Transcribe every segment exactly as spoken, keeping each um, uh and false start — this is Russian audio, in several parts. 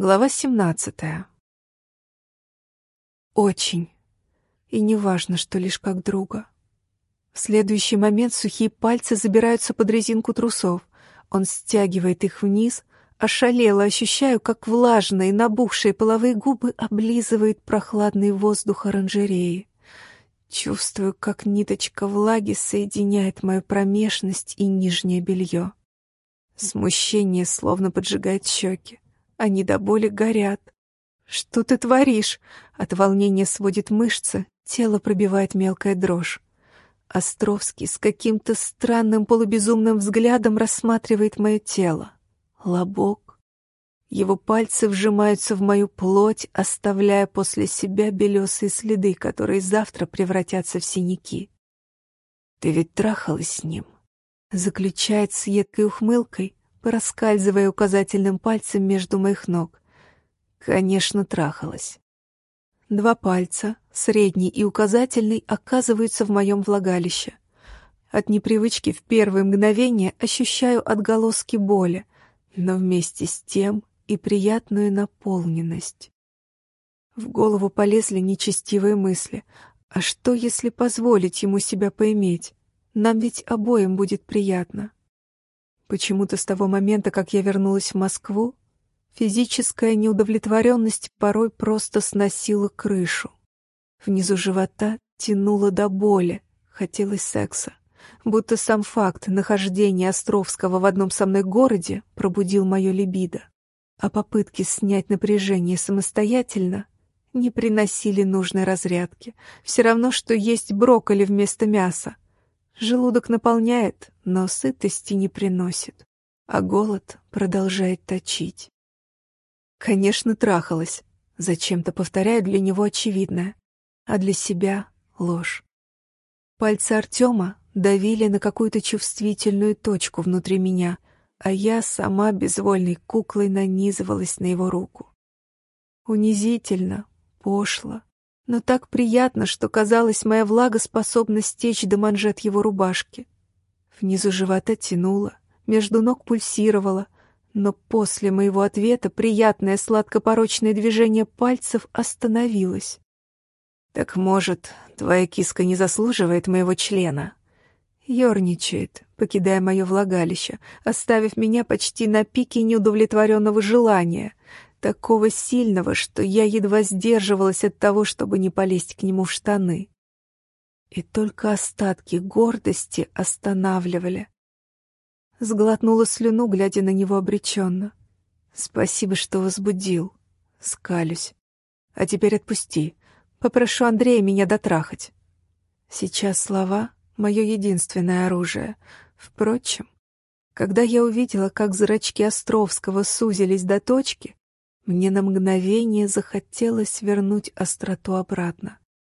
Глава семнадцатая. Очень. И неважно, что лишь как друга. В следующий момент сухие пальцы забираются под резинку трусов. Он стягивает их вниз. Ошалело ощущаю, как влажные, набухшие половые губы облизывают прохладный воздух оранжереи. Чувствую, как ниточка влаги соединяет мою промежность и нижнее белье. Смущение словно поджигает щеки. Они до боли горят. «Что ты творишь?» От волнения сводит мышцы, тело пробивает мелкая дрожь. Островский с каким-то странным полубезумным взглядом рассматривает мое тело. Лобок. Его пальцы вжимаются в мою плоть, оставляя после себя белесые следы, которые завтра превратятся в синяки. «Ты ведь трахалась с ним?» Заключает с едкой ухмылкой, проскальзывая указательным пальцем между моих ног. Конечно, трахалась. Два пальца, средний и указательный, оказываются в моем влагалище. От непривычки в первые мгновения ощущаю отголоски боли, но вместе с тем и приятную наполненность. В голову полезли нечестивые мысли. А что, если позволить ему себя поиметь? Нам ведь обоим будет приятно. Почему-то с того момента, как я вернулась в Москву, физическая неудовлетворенность порой просто сносила крышу. Внизу живота тянуло до боли, хотелось секса. Будто сам факт нахождения Островского в одном со мной городе пробудил мое либидо. А попытки снять напряжение самостоятельно не приносили нужной разрядки. Все равно, что есть брокколи вместо мяса. Желудок наполняет, но сытости не приносит, а голод продолжает точить. Конечно, трахалась. Зачем-то повторяю для него очевидное, а для себя — ложь. Пальцы Артема давили на какую-то чувствительную точку внутри меня, а я сама безвольной куклой нанизывалась на его руку. Унизительно, пошло, но так приятно, что, казалось, моя влага способна стечь до манжет его рубашки. Внизу живота тянуло, между ног пульсировало, но после моего ответа приятное сладкопорочное движение пальцев остановилось. «Так, может, твоя киска не заслуживает моего члена?» Ёрничает, покидая мое влагалище, оставив меня почти на пике неудовлетворенного желания, такого сильного, что я едва сдерживалась от того, чтобы не полезть к нему в штаны. И только остатки гордости останавливали. Сглотнула слюну, глядя на него обреченно. «Спасибо, что возбудил». Скалюсь. «А теперь отпусти. Попрошу Андрея меня дотрахать». Сейчас слова — мое единственное оружие. Впрочем, когда я увидела, как зрачки Островского сузились до точки, мне на мгновение захотелось вернуть остроту обратно.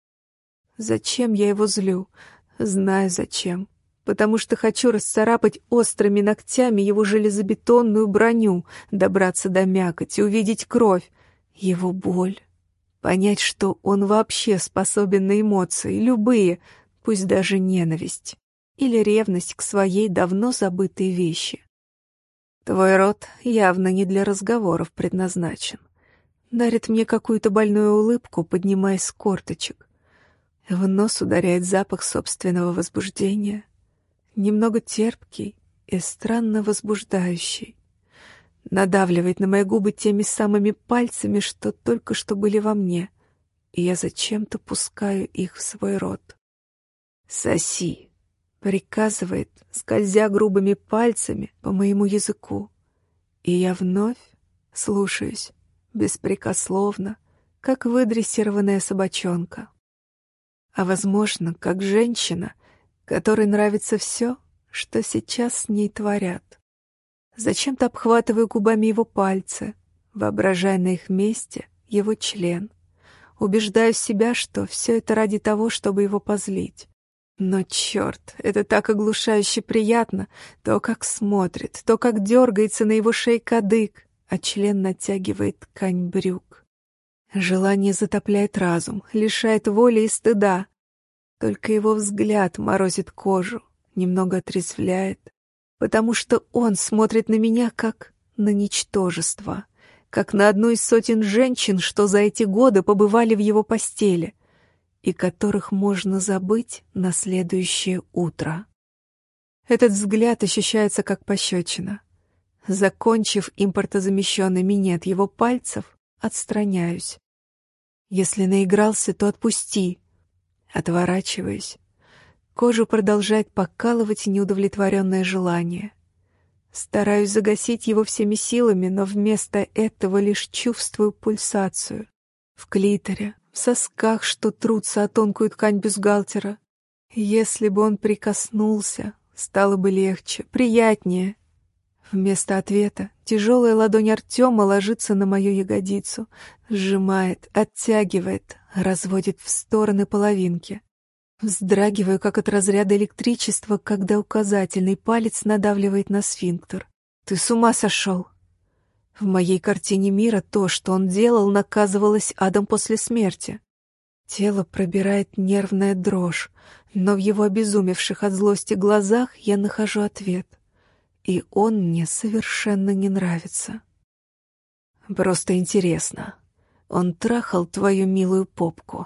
Зачем я его злю? Знаю зачем. Потому что хочу расцарапать острыми ногтями его железобетонную броню, добраться до мякоти, увидеть кровь, его боль, понять, что он вообще способен на эмоции, любые, пусть даже ненависть или ревность к своей давно забытой вещи. Твой рот явно не для разговоров предназначен. Дарит мне какую-то больную улыбку, поднимаясь с корточек. В нос ударяет запах собственного возбуждения. Немного терпкий и странно возбуждающий. Надавливает на мои губы теми самыми пальцами, что только что были во мне, и я зачем-то пускаю их в свой рот. «Соси», — приказывает, скользя грубыми пальцами по моему языку. И я вновь слушаюсь, беспрекословно, как выдрессированная собачонка. А, возможно, как женщина, которой нравится все, что сейчас с ней творят. Зачем-то обхватываю губами его пальцы, воображая на их месте его член. Убеждаю себя, что все это ради того, чтобы его позлить. Но, черт, это так оглушающе приятно, то, как смотрит, то, как дергается на его шее кадык, а член натягивает ткань брюк. Желание затопляет разум, лишает воли и стыда. Только его взгляд морозит кожу, немного отрезвляет, потому что он смотрит на меня как на ничтожество, как на одну из сотен женщин, что за эти годы побывали в его постели, и которых можно забыть на следующее утро. Этот взгляд ощущается как пощечина. Закончив импортозамещенный минет его пальцев, отстраняюсь. Если наигрался, то отпусти. Отворачиваюсь. Кожу продолжает покалывать неудовлетворенное желание. Стараюсь загасить его всеми силами, но вместо этого лишь чувствую пульсацию. В клиторе, в сосках, что трутся о тонкую ткань бюстгальтера. Если бы он прикоснулся, стало бы легче, приятнее. Вместо ответа тяжелая ладонь Артема ложится на мою ягодицу, сжимает, оттягивает, разводит в стороны половинки. Вздрагиваю, как от разряда электричества, когда указательный палец надавливает на сфинктер. «Ты с ума сошел!» В моей картине мира то, что он делал, наказывалось адом после смерти. Тело пробирает нервная дрожь, но в его обезумевших от злости глазах я нахожу ответ. И он мне совершенно не нравится. Просто интересно. Он трахал твою милую попку.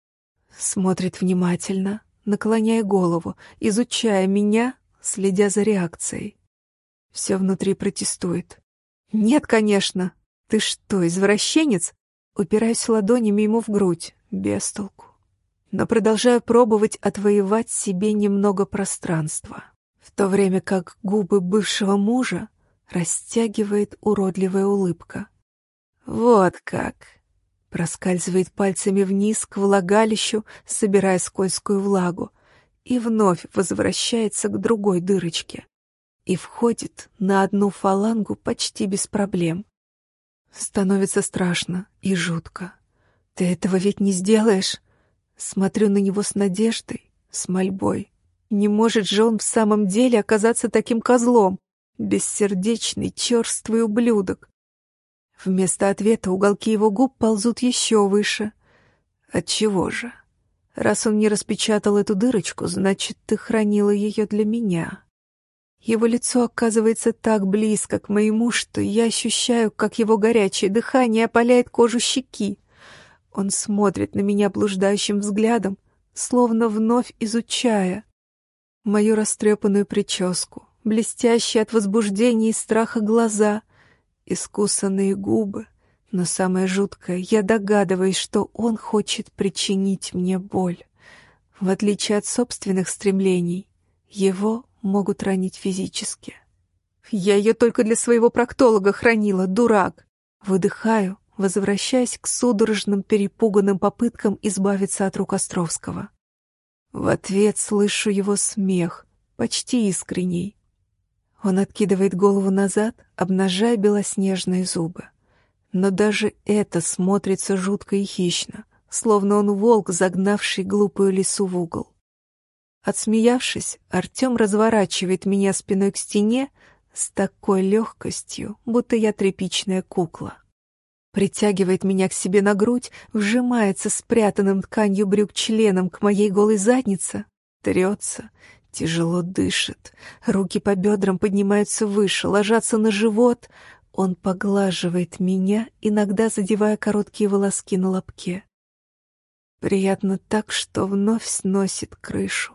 Смотрит внимательно, наклоняя голову, изучая меня, следя за реакцией. Все внутри протестует. «Нет, конечно! Ты что, извращенец?» Упираюсь ладонями ему в грудь, без толку. Но продолжаю пробовать отвоевать себе немного пространства, в то время как губы бывшего мужа растягивает уродливая улыбка. «Вот как!» Проскальзывает пальцами вниз к влагалищу, собирая скользкую влагу, и вновь возвращается к другой дырочке и входит на одну фалангу почти без проблем. Становится страшно и жутко. «Ты этого ведь не сделаешь?» Смотрю на него с надеждой, с мольбой. Не может же он в самом деле оказаться таким козлом, бессердечный, черствый ублюдок. Вместо ответа уголки его губ ползут еще выше. Отчего же? Раз он не распечатал эту дырочку, значит, ты хранила ее для меня. Его лицо оказывается так близко к моему, что я ощущаю, как его горячее дыхание опаляет кожу щеки. Он смотрит на меня блуждающим взглядом, словно вновь изучая мою растрепанную прическу, блестящие от возбуждения и страха глаза, искусанные губы, но самое жуткое, я догадываюсь, что он хочет причинить мне боль. В отличие от собственных стремлений, его могут ранить физически. Я ее только для своего проктолога хранила, дурак. Выдыхаю, возвращаясь к судорожным перепуганным попыткам избавиться от рук Островского. В ответ слышу его смех, почти искренний. Он откидывает голову назад, обнажая белоснежные зубы. Но даже это смотрится жутко и хищно, словно он волк, загнавший глупую лису в угол. Отсмеявшись, Артем разворачивает меня спиной к стене с такой легкостью, будто я тряпичная кукла. Притягивает меня к себе на грудь, вжимается спрятанным тканью брюк членом к моей голой заднице, трется, тяжело дышит, руки по бедрам поднимаются выше, ложатся на живот. Он поглаживает меня, иногда задевая короткие волоски на лобке. Приятно так, что вновь сносит крышу.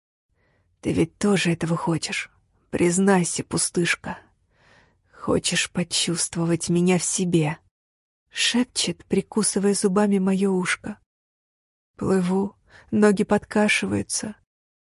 Ты ведь тоже этого хочешь? Признайся, пустышка. Хочешь почувствовать меня в себе? Шепчет, прикусывая зубами мое ушко. Плыву, ноги подкашиваются.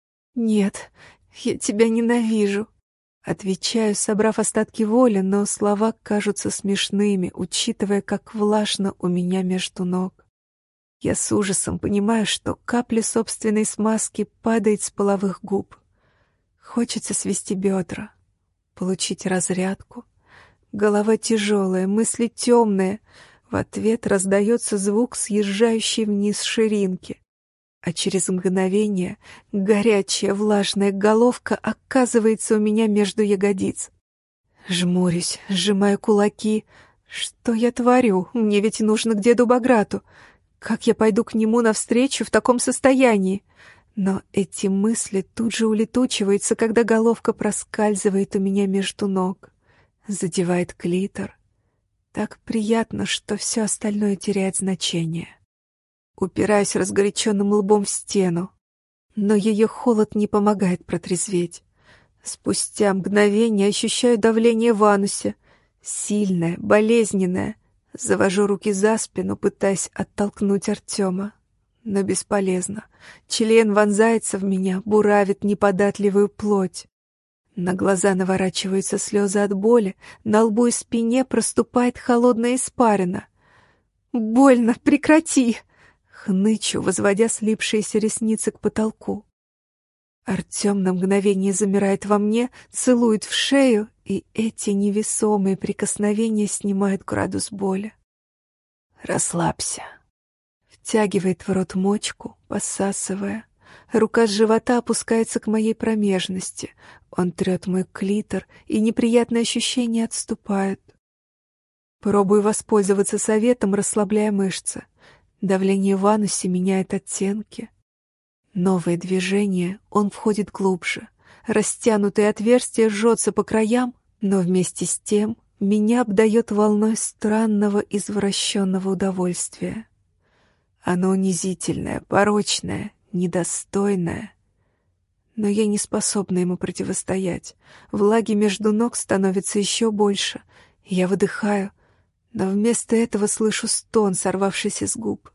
Нет, я тебя ненавижу. Отвечаю, собрав остатки воли, но слова кажутся смешными, учитывая, как влажно у меня между ног. Я с ужасом понимаю, что капля собственной смазки падает с половых губ. Хочется свести бедра, получить разрядку. Голова тяжелая, мысли темные. В ответ раздается звук съезжающей вниз ширинки. А через мгновение горячая влажная головка оказывается у меня между ягодиц. Жмурюсь, сжимаю кулаки. Что я творю? Мне ведь нужно к деду Баграту. Как я пойду к нему навстречу в таком состоянии? Но эти мысли тут же улетучиваются, когда головка проскальзывает у меня между ног, задевает клитор. Так приятно, что все остальное теряет значение. Упираюсь разгоряченным лбом в стену, но ее холод не помогает протрезветь. Спустя мгновение ощущаю давление в анусе, сильное, болезненное. Завожу руки за спину, пытаясь оттолкнуть Артема. Но бесполезно. Член вонзается в меня, буравит неподатливую плоть. На глаза наворачиваются слезы от боли, на лбу и спине проступает холодная испарина. «Больно, прекрати!» — хнычу, возводя слипшиеся ресницы к потолку. Артем на мгновение замирает во мне, целует в шею, и эти невесомые прикосновения снимают градус боли. «Расслабься», — втягивает в рот мочку, посасывая. Рука с живота опускается к моей промежности. Он трет мой клитор, и неприятные ощущения отступают. Пробую воспользоваться советом, расслабляя мышцы. Давление в анусе меняет оттенки. Новое движение, он входит глубже. Растянутое отверстие жжется по краям, но вместе с тем меня обдает волной странного извращенного удовольствия. Оно унизительное, порочное, недостойное. Но я не способна ему противостоять. Влаги между ног становится еще больше. Я выдыхаю, но вместо этого слышу стон, сорвавшийся с губ.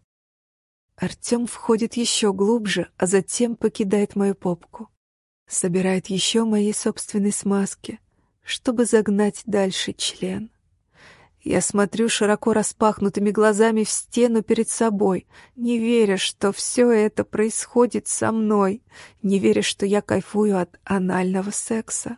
Артем входит еще глубже, а затем покидает мою попку. Собирает еще моей собственной смазки, чтобы загнать дальше член. Я смотрю широко распахнутыми глазами в стену перед собой, не веря, что все это происходит со мной, не веря, что я кайфую от анального секса.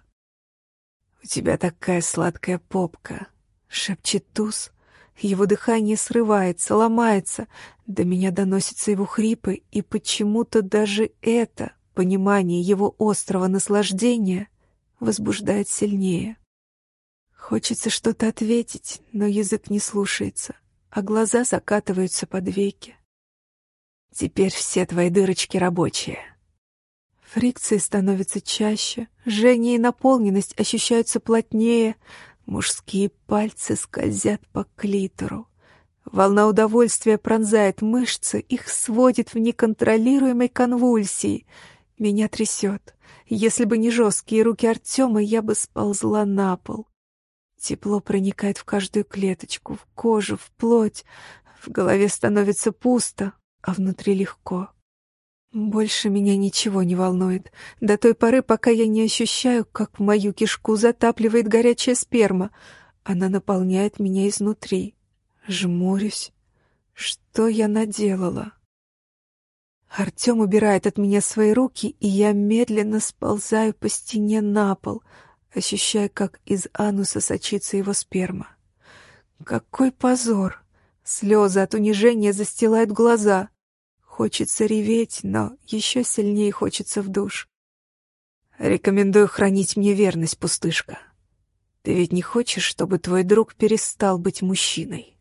«У тебя такая сладкая попка», — шепчет Туз. Его дыхание срывается, ломается, до меня доносятся его хрипы, и почему-то даже это, понимание его острого наслаждения, возбуждает сильнее. Хочется что-то ответить, но язык не слушается, а глаза закатываются под веки. «Теперь все твои дырочки рабочие». Фрикции становятся чаще, жжение и наполненность ощущаются плотнее, мужские пальцы скользят по клитору. Волна удовольствия пронзает мышцы, их сводит в неконтролируемой конвульсии. Меня трясет. Если бы не жесткие руки Артема, я бы сползла на пол. Тепло проникает в каждую клеточку, в кожу, в плоть. В голове становится пусто, а внутри легко. Больше меня ничего не волнует, до той поры, пока я не ощущаю, как мою кишку затапливает горячая сперма. Она наполняет меня изнутри. Жмурюсь. Что я наделала? Артем убирает от меня свои руки, и я медленно сползаю по стене на пол, ощущая, как из ануса сочится его сперма. Какой позор! Слезы от унижения застилают глаза. Хочется реветь, но еще сильнее хочется в душ. «Рекомендую хранить мне верность, пустышка. Ты ведь не хочешь, чтобы твой друг перестал быть мужчиной?»